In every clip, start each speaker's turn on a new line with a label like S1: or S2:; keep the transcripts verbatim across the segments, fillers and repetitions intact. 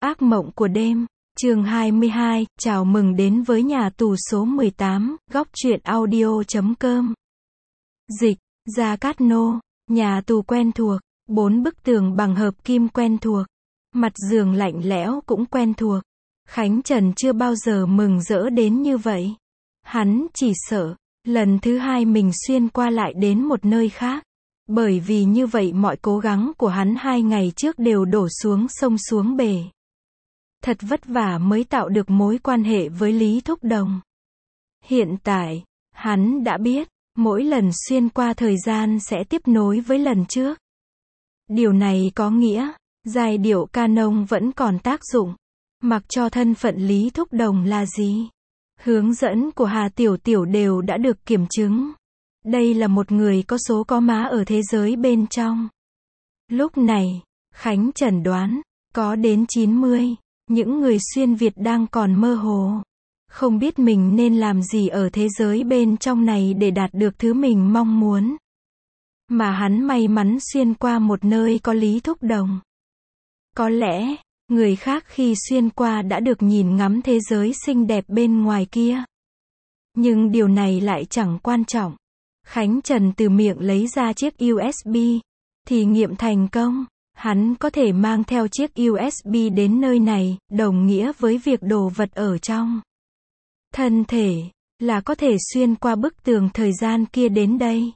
S1: Ác mộng của đêm, chương hai mươi hai, chào mừng đến với nhà tù số mười tám, góc truyện audio chấm com. Dịch, Gia Cát Nô, nhà tù quen thuộc, bốn bức tường bằng hợp kim quen thuộc, mặt giường lạnh lẽo cũng quen thuộc. Khánh Trần chưa bao giờ mừng rỡ đến như vậy. Hắn chỉ sợ, lần thứ hai mình xuyên qua lại đến một nơi khác. Bởi vì như vậy mọi cố gắng của hắn hai ngày trước đều đổ xuống sông xuống bể. Thật vất vả mới tạo được mối quan hệ với Lý Thúc Đồng. Hiện tại, hắn đã biết, mỗi lần xuyên qua thời gian sẽ tiếp nối với lần trước. Điều này có nghĩa, giai điệu canon vẫn còn tác dụng. Mặc cho thân phận Lý Thúc Đồng là gì. Hướng dẫn của Hà Tiểu Tiểu đều đã được kiểm chứng. Đây là một người có số có má ở thế giới bên trong. Lúc này, Khánh chẩn đoán, có đến chín mươi, những người xuyên Việt đang còn mơ hồ. Không biết mình nên làm gì ở thế giới bên trong này để đạt được thứ mình mong muốn. Mà hắn may mắn xuyên qua một nơi có Lý Thúc Đồng. Có lẽ, người khác khi xuyên qua đã được nhìn ngắm thế giới xinh đẹp bên ngoài kia. Nhưng điều này lại chẳng quan trọng. Khánh Trần từ miệng lấy ra chiếc u ét bê. Thì nghiệm thành công. Hắn có thể mang theo chiếc u ét bê đến nơi này, đồng nghĩa với việc đồ vật ở trong thân thể, là có thể xuyên qua bức tường thời gian kia đến đây.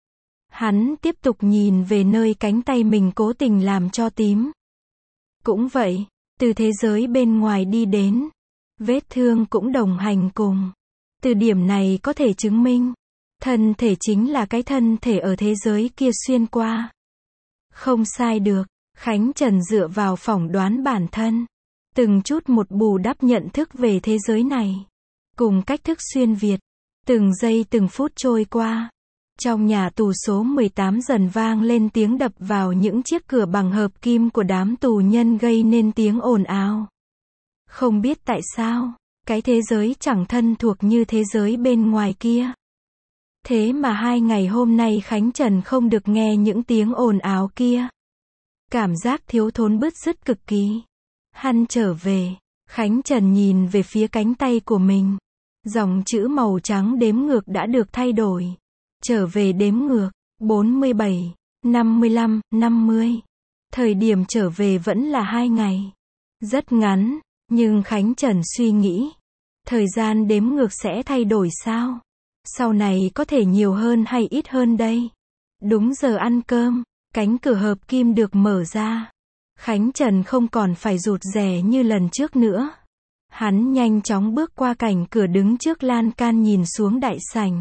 S1: Hắn tiếp tục nhìn về nơi cánh tay mình cố tình làm cho tím. Cũng vậy, từ thế giới bên ngoài đi đến, vết thương cũng đồng hành cùng. Từ điểm này có thể chứng minh, thân thể chính là cái thân thể ở thế giới kia xuyên qua. Không sai được, Khánh Trần dựa vào phỏng đoán bản thân. Từng chút một bù đắp nhận thức về thế giới này. Cùng cách thức xuyên Việt. Từng giây từng phút trôi qua. Trong nhà tù số mười tám dần vang lên tiếng đập vào những chiếc cửa bằng hợp kim của đám tù nhân gây nên tiếng ồn ào. Không biết tại sao, cái thế giới chẳng thân thuộc như thế giới bên ngoài kia. Thế mà hai ngày hôm nay Khánh Trần không được nghe những tiếng ồn ào kia. Cảm giác thiếu thốn bứt rứt cực kỳ. Hắn trở về, Khánh Trần nhìn về phía cánh tay của mình. Dòng chữ màu trắng đếm ngược đã được thay đổi. Trở về đếm ngược, bốn mươi bảy, năm mươi lăm, năm mươi. Thời điểm trở về vẫn là hai ngày. Rất ngắn, nhưng Khánh Trần suy nghĩ. Thời gian đếm ngược sẽ thay đổi sao? Sau này có thể nhiều hơn hay ít hơn đây? Đúng giờ ăn cơm, cánh cửa hợp kim được mở ra. Khánh Trần không còn phải rụt rè như lần trước nữa. Hắn nhanh chóng bước qua cảnh cửa đứng trước lan can nhìn xuống đại sảnh.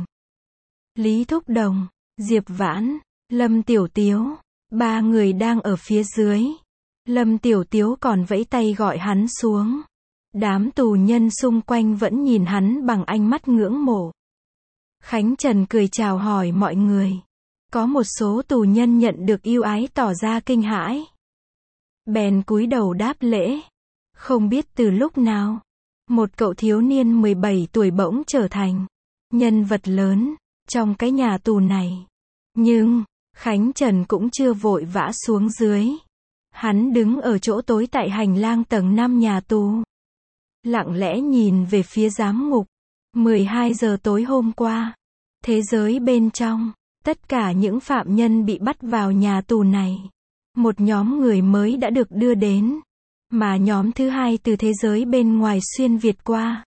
S1: Lý Thúc Đồng, Diệp Vãn, Lâm Tiểu Tiếu, ba người đang ở phía dưới. Lâm Tiểu Tiếu còn vẫy tay gọi hắn xuống. Đám tù nhân xung quanh vẫn nhìn hắn bằng ánh mắt ngưỡng mộ. Khánh Trần cười chào hỏi mọi người. Có một số tù nhân nhận được ưu ái tỏ ra kinh hãi. Bèn cúi đầu đáp lễ. Không biết từ lúc nào, một cậu thiếu niên mười bảy tuổi bỗng trở thành nhân vật lớn trong cái nhà tù này. Nhưng, Khánh Trần cũng chưa vội vã xuống dưới. Hắn đứng ở chỗ tối tại hành lang tầng năm nhà tù. Lặng lẽ nhìn về phía giám ngục. mười hai giờ tối hôm qua. Thế giới bên trong, tất cả những phạm nhân bị bắt vào nhà tù này. Một nhóm người mới đã được đưa đến. Mà nhóm thứ hai từ thế giới bên ngoài xuyên Việt qua.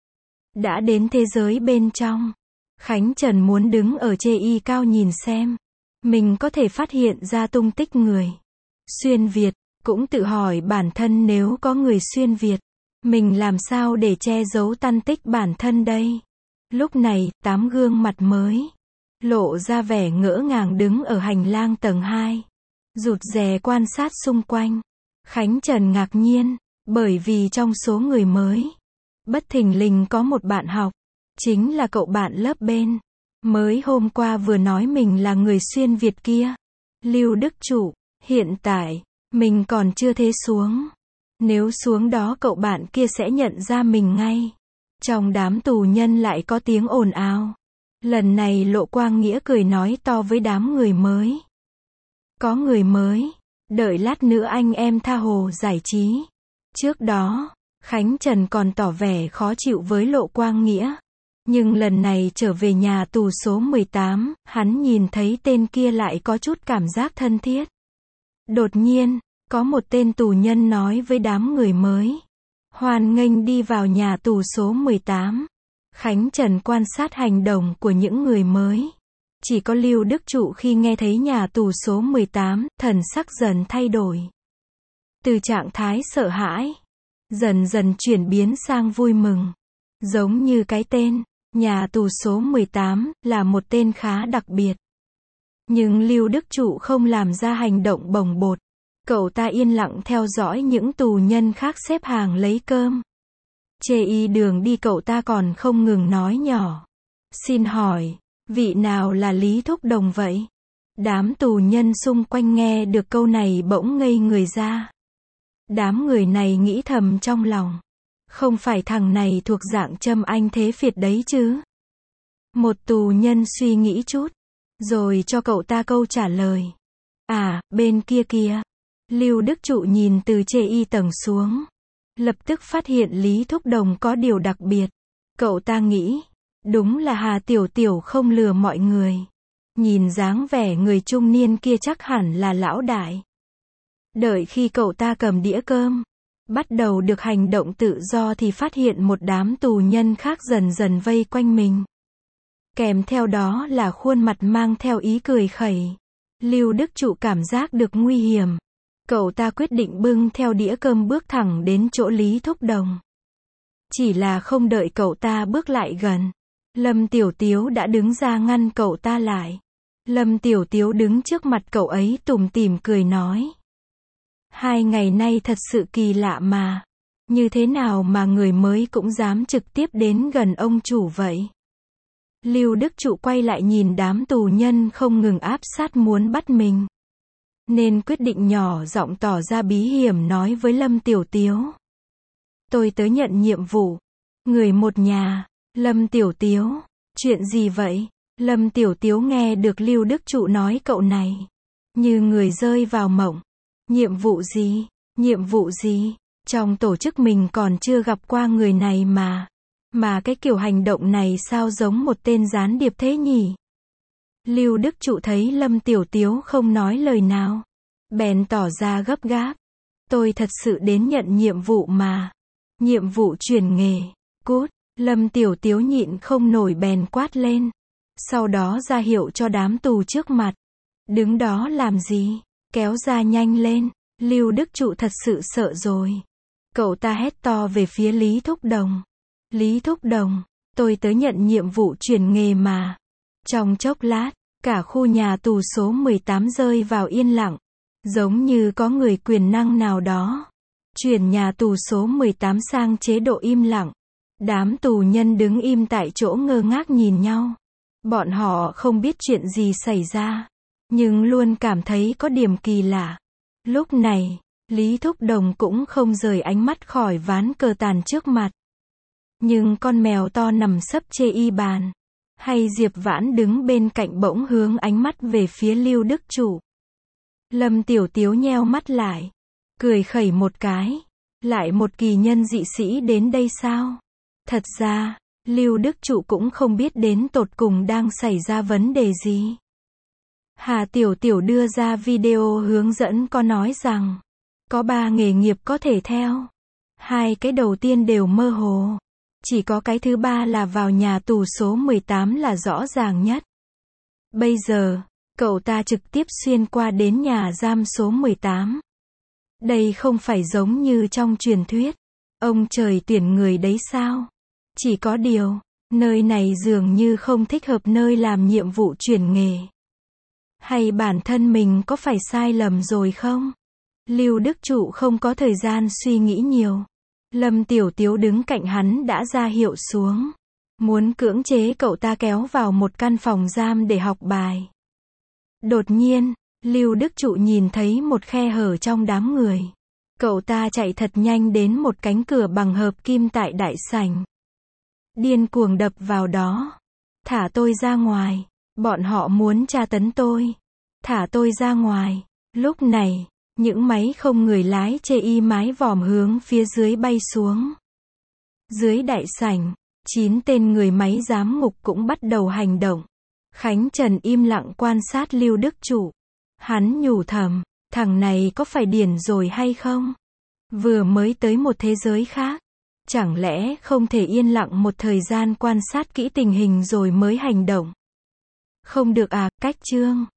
S1: Đã đến thế giới bên trong. Khánh Trần muốn đứng ở chê y cao nhìn xem. Mình có thể phát hiện ra tung tích người xuyên Việt. Cũng tự hỏi bản thân nếu có người xuyên Việt. Mình làm sao để che giấu tăn tích bản thân đây? Lúc này, tám gương mặt mới. Lộ ra vẻ ngỡ ngàng đứng ở hành lang tầng hai. Rụt rè quan sát xung quanh. Khánh Trần ngạc nhiên, bởi vì trong số người mới, bất thình lình có một bạn học. Chính là cậu bạn lớp bên. Mới hôm qua vừa nói mình là người xuyên Việt kia. Lưu Đức Trụ, hiện tại, mình còn chưa thế xuống. Nếu xuống đó cậu bạn kia sẽ nhận ra mình ngay. Trong đám tù nhân lại có tiếng ồn ào. Lần này Lộ Quang Nghĩa cười nói to với đám người mới. Có người mới, đợi lát nữa anh em tha hồ giải trí. Trước đó, Khánh Trần còn tỏ vẻ khó chịu với Lộ Quang Nghĩa. Nhưng lần này trở về nhà tù số mười tám, hắn nhìn thấy tên kia lại có chút cảm giác thân thiết. Đột nhiên, có một tên tù nhân nói với đám người mới. Hoan nghênh đi vào nhà tù số mười tám. Khánh Trần quan sát hành động của những người mới. Chỉ có Lưu Đức Trụ khi nghe thấy nhà tù số mười tám, thần sắc dần thay đổi. Từ trạng thái sợ hãi, dần dần chuyển biến sang vui mừng. Giống như cái tên, nhà tù số mười tám, là một tên khá đặc biệt. Nhưng Lưu Đức Trụ không làm ra hành động bồng bột. Cậu ta yên lặng theo dõi những tù nhân khác xếp hàng lấy cơm. Chê y đường đi cậu ta còn không ngừng nói nhỏ. Xin hỏi, vị nào là Lý Thúc Đồng vậy? Đám tù nhân xung quanh nghe được câu này bỗng ngây người ra. Đám người này nghĩ thầm trong lòng. Không phải thằng này thuộc dạng Trâm Anh Thế Phiệt đấy chứ? Một tù nhân suy nghĩ chút, rồi cho cậu ta câu trả lời. À, bên kia kìa. Lưu Đức Trụ nhìn từ chê y tầng xuống. Lập tức phát hiện Lý Thúc Đồng có điều đặc biệt. Cậu ta nghĩ, đúng là Hà Tiểu Tiểu không lừa mọi người. Nhìn dáng vẻ người trung niên kia chắc hẳn là lão đại. Đợi khi cậu ta cầm đĩa cơm, bắt đầu được hành động tự do thì phát hiện một đám tù nhân khác dần dần vây quanh mình. Kèm theo đó là khuôn mặt mang theo ý cười khẩy. Lưu Đức Trụ cảm giác được nguy hiểm. Cậu ta quyết định bưng theo đĩa cơm bước thẳng đến chỗ Lý Thúc Đồng. Chỉ là không đợi cậu ta bước lại gần, Lâm Tiểu Tiếu đã đứng ra ngăn cậu ta lại. Lâm Tiểu Tiếu đứng trước mặt cậu ấy tủm tỉm cười nói. Hai ngày nay thật sự kỳ lạ mà. Như thế nào mà người mới cũng dám trực tiếp đến gần ông chủ vậy? Lưu Đức Trụ quay lại nhìn đám tù nhân không ngừng áp sát muốn bắt mình. Nên quyết định nhỏ giọng tỏ ra bí hiểm nói với Lâm Tiểu Tiếu. Tôi tới nhận nhiệm vụ. Người một nhà. Lâm Tiểu Tiếu. Chuyện gì vậy? Lâm Tiểu Tiếu nghe được Lưu Đức Trụ nói cậu này. Như người rơi vào mộng. Nhiệm vụ gì? Nhiệm vụ gì? Trong tổ chức mình còn chưa gặp qua người này mà. Mà cái kiểu hành động này sao giống một tên gián điệp thế nhỉ? Lưu Đức Trụ thấy Lâm Tiểu Tiếu không nói lời nào. Bèn tỏ ra gấp gáp. Tôi thật sự đến nhận nhiệm vụ mà. Nhiệm vụ chuyển nghề. Cút. Lâm Tiểu Tiếu nhịn không nổi bèn quát lên. Sau đó ra hiệu cho đám tù trước mặt. Đứng đó làm gì? Kéo ra nhanh lên. Lưu Đức Trụ thật sự sợ rồi. Cậu ta hét to về phía Lý Thúc Đồng. Lý Thúc Đồng, tôi tới nhận nhiệm vụ chuyển nghề mà. Trong chốc lát, cả khu nhà tù số mười tám rơi vào yên lặng. Giống như có người quyền năng nào đó. Chuyển nhà tù số mười tám sang chế độ im lặng. Đám tù nhân đứng im tại chỗ ngơ ngác nhìn nhau. Bọn họ không biết chuyện gì xảy ra. Nhưng luôn cảm thấy có điểm kỳ lạ. Lúc này, Lý Thúc Đồng cũng không rời ánh mắt khỏi ván cờ tàn trước mặt. Nhưng con mèo to nằm sấp chê y bàn. Hay Diệp Vãn đứng bên cạnh bỗng hướng ánh mắt về phía Lưu Đức Trụ. Lâm Tiểu Tiếu nheo mắt lại. Cười khẩy một cái. Lại một kỳ nhân dị sĩ đến đây sao? Thật ra, Lưu Đức Trụ cũng không biết đến tột cùng đang xảy ra vấn đề gì. Hà Tiểu Tiểu đưa ra video hướng dẫn có nói rằng, có ba nghề nghiệp có thể theo. Hai cái đầu tiên đều mơ hồ. Chỉ có cái thứ ba là vào nhà tù số mười tám là rõ ràng nhất. Bây giờ, cậu ta trực tiếp xuyên qua đến nhà giam số mười tám. Đây không phải giống như trong truyền thuyết. Ông trời tuyển người đấy sao? Chỉ có điều, nơi này dường như không thích hợp nơi làm nhiệm vụ chuyển nghề. Hay bản thân mình có phải sai lầm rồi không? Lưu Đức Trụ không có thời gian suy nghĩ nhiều. Lâm Tiểu Tiếu đứng cạnh hắn đã ra hiệu xuống. Muốn cưỡng chế cậu ta kéo vào một căn phòng giam để học bài. Đột nhiên, Lưu Đức Trụ nhìn thấy một khe hở trong đám người. Cậu ta chạy thật nhanh đến một cánh cửa bằng hợp kim tại đại sảnh. Điên cuồng đập vào đó. Thả tôi ra ngoài. Bọn họ muốn tra tấn tôi. Thả tôi ra ngoài. Lúc này, Những máy không người lái chê y mái vòm hướng phía dưới bay xuống. Dưới đại sảnh, chín tên người máy giám ngục cũng bắt đầu hành động. Khánh Trần im lặng quan sát Lưu Đức Trụ. Hắn nhủ thầm, thằng này có phải điển rồi hay không? Vừa mới tới một thế giới khác. Chẳng lẽ không thể yên lặng một thời gian quan sát kỹ tình hình rồi mới hành động? Không được à, cách chương.